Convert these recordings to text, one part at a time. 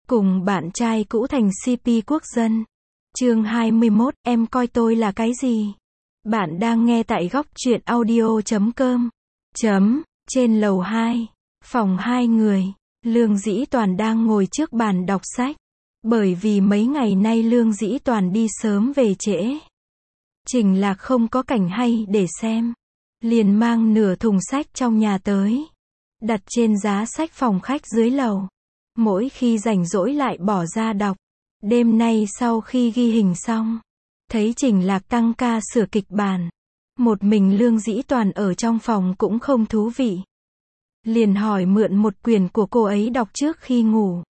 Cùng bạn trai cũ thành CP quốc dân. Chương 21, em coi tôi là cái gì? Bạn đang nghe tại góc truyện audio.com. Trên lầu 2, phòng 2 người, Lương Dĩ Toàn đang ngồi trước bàn đọc sách. Bởi vì mấy ngày nay Lương Dĩ Toàn đi sớm về trễ. Trình Lạc không có cảnh hay để xem. Liền mang nửa thùng sách trong nhà tới. Đặt trên giá sách phòng khách dưới lầu. Mỗi khi rảnh rỗi lại bỏ ra đọc. Đêm nay sau khi ghi hình xong, thấy Trình Lạc tăng ca sửa kịch bản. Một mình Lương Dĩ Toàn ở trong phòng cũng không thú vị. Liền hỏi mượn một quyển của cô ấy đọc trước khi ngủ.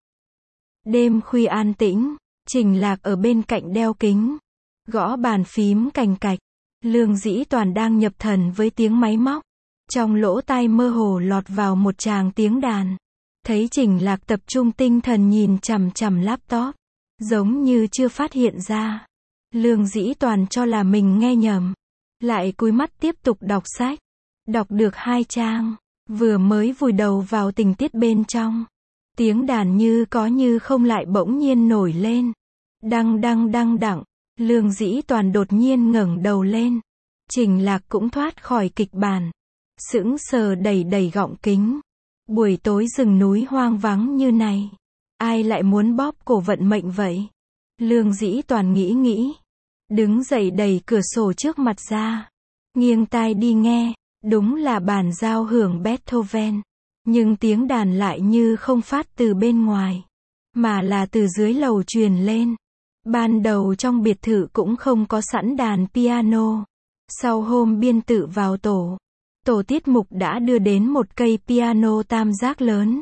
Đêm khuya an tĩnh, Trình Lạc ở bên cạnh đeo kính, gõ bàn phím cành cạch. Lương Dĩ Toàn đang nhập thần với tiếng máy móc. Trong lỗ tai mơ hồ lọt vào một tràng tiếng đàn. Thấy Trình Lạc tập trung tinh thần nhìn chằm chằm laptop, giống như chưa phát hiện ra. Lương Dĩ Toàn cho là mình nghe nhầm, lại cúi mắt tiếp tục đọc sách. Đọc được 2 trang, vừa mới vùi đầu vào tình tiết bên trong, tiếng đàn như có như không lại bỗng nhiên nổi lên. Đăng đăng đăng đặng, Lương Dĩ Toàn đột nhiên ngẩng đầu lên. Trình Lạc cũng thoát khỏi kịch bản, sững sờ đẩy đẩy gọng kính. Buổi tối rừng núi hoang vắng như này, ai lại muốn bóp cổ vận mệnh vậy? Lương Dĩ Toàn nghĩ, đứng dậy đẩy cửa sổ trước mặt ra, nghiêng tai đi nghe, đúng là bản giao hưởng Beethoven, nhưng tiếng đàn lại như không phát từ bên ngoài, mà là từ dưới lầu truyền lên. Ban đầu trong biệt thự cũng không có sẵn đàn piano, sau hôm biên tự vào tổ tiết mục đã đưa đến một cây piano tam giác lớn.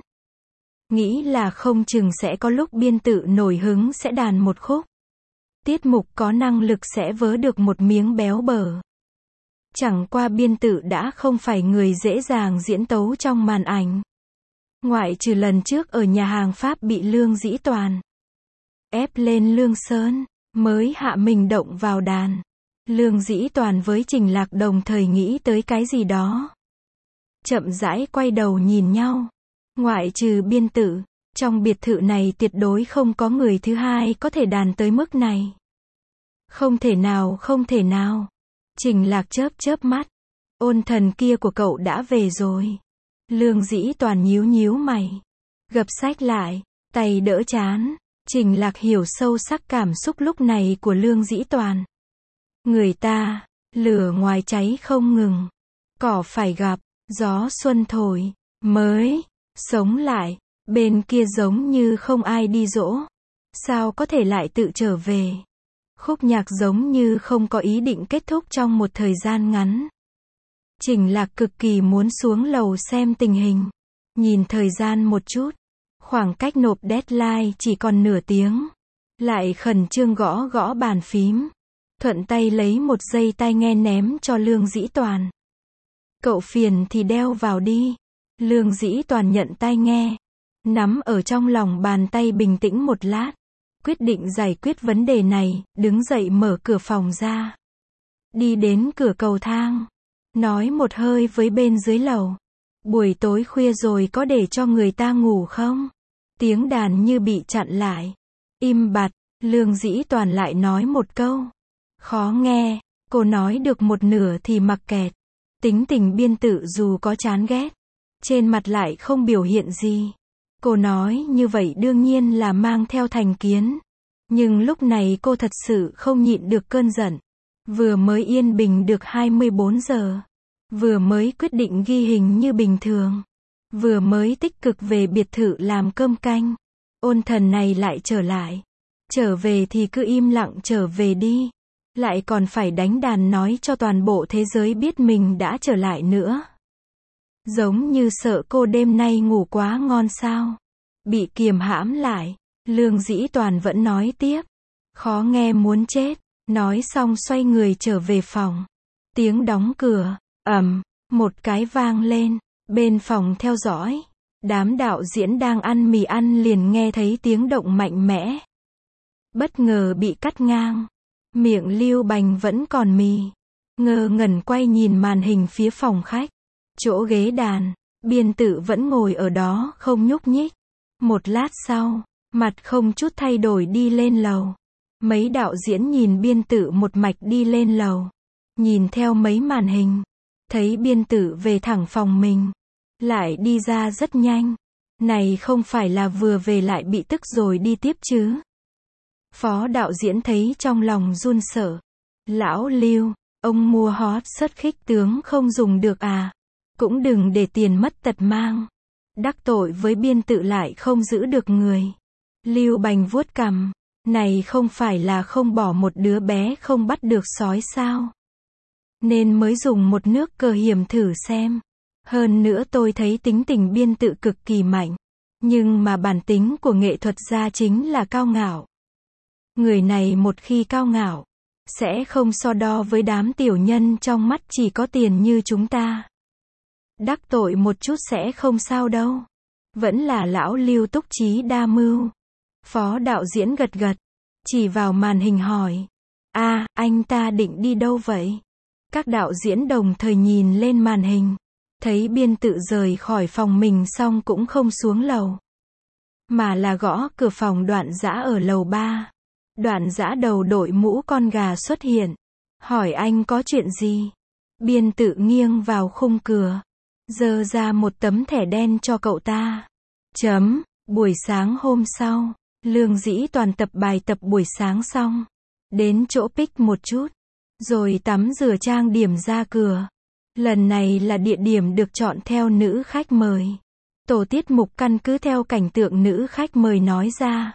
Nghĩ là không chừng sẽ có lúc biên tự nổi hứng sẽ đàn một khúc. Tiết mục có năng lực sẽ vớ được một miếng béo bở. Chẳng qua biên tự đã không phải người dễ dàng diễn tấu trong màn ảnh. Ngoại trừ lần trước ở nhà hàng Pháp bị Lương Dĩ Toàn ép lên Lương Sơn, mới hạ mình động vào đàn. Lương Dĩ Toàn với Trình Lạc đồng thời nghĩ tới cái gì đó. Chậm rãi quay đầu nhìn nhau. Ngoại trừ biên tự, trong biệt thự này tuyệt đối không có người thứ hai có thể đàn tới mức này. Không thể nào. Trình Lạc chớp mắt. Ôn thần kia của cậu đã về rồi. Lương Dĩ Toàn nhíu mày. Gập sách lại, tay đỡ trán. Trình Lạc hiểu sâu sắc cảm xúc lúc này của Lương Dĩ Toàn. Người ta, lửa ngoài cháy không ngừng. Cỏ phải gặp, gió xuân thổi, mới sống lại. Bên kia giống như không ai đi dỗ. Sao có thể lại tự trở về? Khúc nhạc giống như không có ý định kết thúc trong một thời gian ngắn. Trình Lạc cực kỳ muốn xuống lầu xem tình hình. Nhìn thời gian một chút. Khoảng cách nộp deadline chỉ còn nửa tiếng. Lại khẩn trương gõ bàn phím. Thuận tay lấy một dây tai nghe ném cho Lương Dĩ Toàn. Cậu phiền thì đeo vào đi. Lương Dĩ Toàn nhận tai nghe. Nắm ở trong lòng bàn tay bình tĩnh một lát. Quyết định giải quyết vấn đề này, đứng dậy mở cửa phòng ra. Đi đến cửa cầu thang. Nói một hơi với bên dưới lầu. Buổi tối khuya rồi có để cho người ta ngủ không? Tiếng đàn như bị chặn lại. Im bặt, Lương Dĩ Toàn lại nói một câu. Khó nghe, cô nói được một nửa thì mặc kệ. Tính tình biên tự dù có chán ghét, trên mặt lại không biểu hiện gì. Cô nói như vậy đương nhiên là mang theo thành kiến. Nhưng lúc này cô thật sự không nhịn được cơn giận. Vừa mới yên bình được 24 giờ. Vừa mới quyết định ghi hình như bình thường. Vừa mới tích cực về biệt thự làm cơm canh. Ôn thần này lại trở lại. Trở về thì cứ im lặng trở về đi. Lại còn phải đánh đàn nói cho toàn bộ thế giới biết mình đã trở lại nữa. Giống như sợ cô đêm nay ngủ quá ngon sao. Bị kiềm hãm lại, Lương Dĩ Toàn vẫn nói tiếp. Khó nghe muốn chết. Nói xong xoay người trở về phòng. Tiếng đóng cửa, một cái vang lên. Bên phòng theo dõi, đám đạo diễn đang ăn mì ăn liền nghe thấy tiếng động mạnh mẽ. Bất ngờ bị cắt ngang. Miệng Lưu Bành vẫn còn mì. Ngơ ngẩn quay nhìn màn hình phía phòng khách. Chỗ ghế đàn, biên tự vẫn ngồi ở đó không nhúc nhích. Một lát sau, Mặt không chút thay đổi đi lên lầu. Mấy đạo diễn nhìn biên tự một mạch đi lên lầu. Nhìn theo mấy màn hình. Thấy biên tự về thẳng phòng mình. Lại đi ra rất nhanh. Này không phải là vừa về lại bị tức rồi đi tiếp chứ. Phó đạo diễn thấy trong lòng run sợ. Lão Lưu, ông mua hot sất khích tướng không dùng được à? Cũng đừng để tiền mất tật mang. Đắc tội với biên tự lại không giữ được người. Lưu Bành vuốt cằm. Này không phải là không bỏ một đứa bé không bắt được sói sao? Nên mới dùng một nước cờ hiểm thử xem. Hơn nữa tôi thấy tính tình biên tự cực kỳ mạnh. Nhưng mà bản tính của nghệ thuật gia chính là cao ngạo. Người này một khi cao ngạo, sẽ không so đo với đám tiểu nhân trong mắt chỉ có tiền như chúng ta. Đắc tội một chút sẽ không sao đâu. Vẫn là lão Lưu túc trí đa mưu. Phó đạo diễn gật gật, chỉ vào màn hình hỏi. Anh ta định đi đâu vậy? Các đạo diễn đồng thời nhìn lên màn hình. Thấy biên tự rời khỏi phòng mình xong cũng không xuống lầu. Mà là gõ cửa phòng Đoạn Dã ở lầu 3. Đoạn Dã đầu đội mũ con gà xuất hiện. Hỏi anh có chuyện gì? Biên tự nghiêng vào khung cửa. Giơ ra một tấm thẻ đen cho cậu ta. Buổi sáng hôm sau, Lương Dĩ Toàn tập bài tập buổi sáng xong. Đến chỗ pick một chút. Rồi tắm rửa trang điểm ra cửa. Lần này là địa điểm được chọn theo nữ khách mời. Tổ tiết mục căn cứ theo cảnh tượng nữ khách mời nói ra.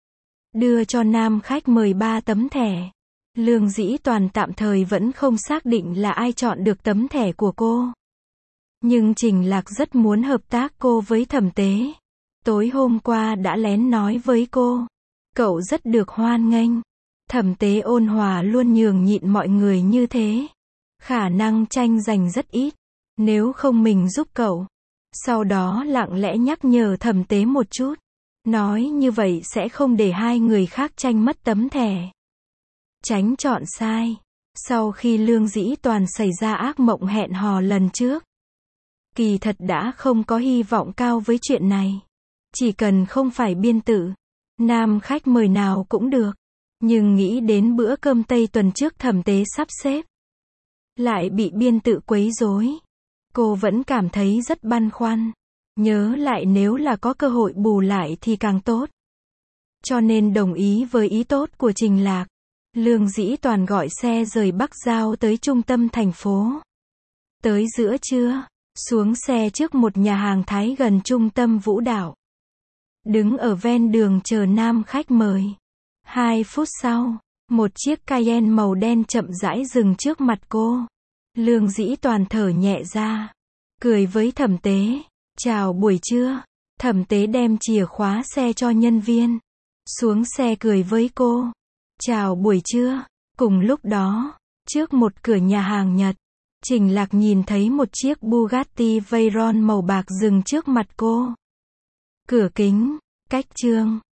Đưa cho nam khách mời 3 tấm thẻ. Lương Dĩ Toàn tạm thời vẫn không xác định là ai chọn được tấm thẻ của cô. Nhưng Trình Lạc rất muốn hợp tác cô với Thẩm Tế. Tối hôm qua đã lén nói với cô. Cậu rất được hoan nghênh. Thẩm Tế ôn hòa luôn nhường nhịn mọi người như thế. Khả năng tranh giành rất ít. Nếu không mình giúp cậu. Sau đó lặng lẽ nhắc nhở Thẩm Tế một chút. Nói như vậy sẽ không để hai người khác tranh mất tấm thẻ. Tránh chọn sai. Sau khi Lương Dĩ Toàn xảy ra ác mộng hẹn hò lần trước. Kỳ thật đã không có hy vọng cao với chuyện này. Chỉ cần không phải biên tự. Nam khách mời nào cũng được. Nhưng nghĩ đến bữa cơm Tây tuần trước Thẩm Tế sắp xếp. Lại bị biên tự quấy rối. Cô vẫn cảm thấy rất băn khoăn. Nhớ lại nếu là có cơ hội bù lại thì càng tốt. Cho nên đồng ý với ý tốt của Trình Lạc. Lương Dĩ Toàn gọi xe rời Bắc Giao tới trung tâm thành phố. Tới giữa trưa, xuống xe trước một nhà hàng Thái gần trung tâm vũ đạo. Đứng ở ven đường chờ nam khách mời. 2 phút sau, một chiếc Cayenne màu đen chậm rãi dừng trước mặt cô. Lương Dĩ Toàn thở nhẹ ra. Cười với Thẩm Tế. Chào buổi trưa. Thẩm Tế đem chìa khóa xe cho nhân viên. Xuống xe cười với cô. Chào buổi trưa. Cùng lúc đó, trước một cửa nhà hàng Nhật, Trình Lạc nhìn thấy một chiếc Bugatti Veyron màu bạc dừng trước mặt cô. Cửa kính, cách trương,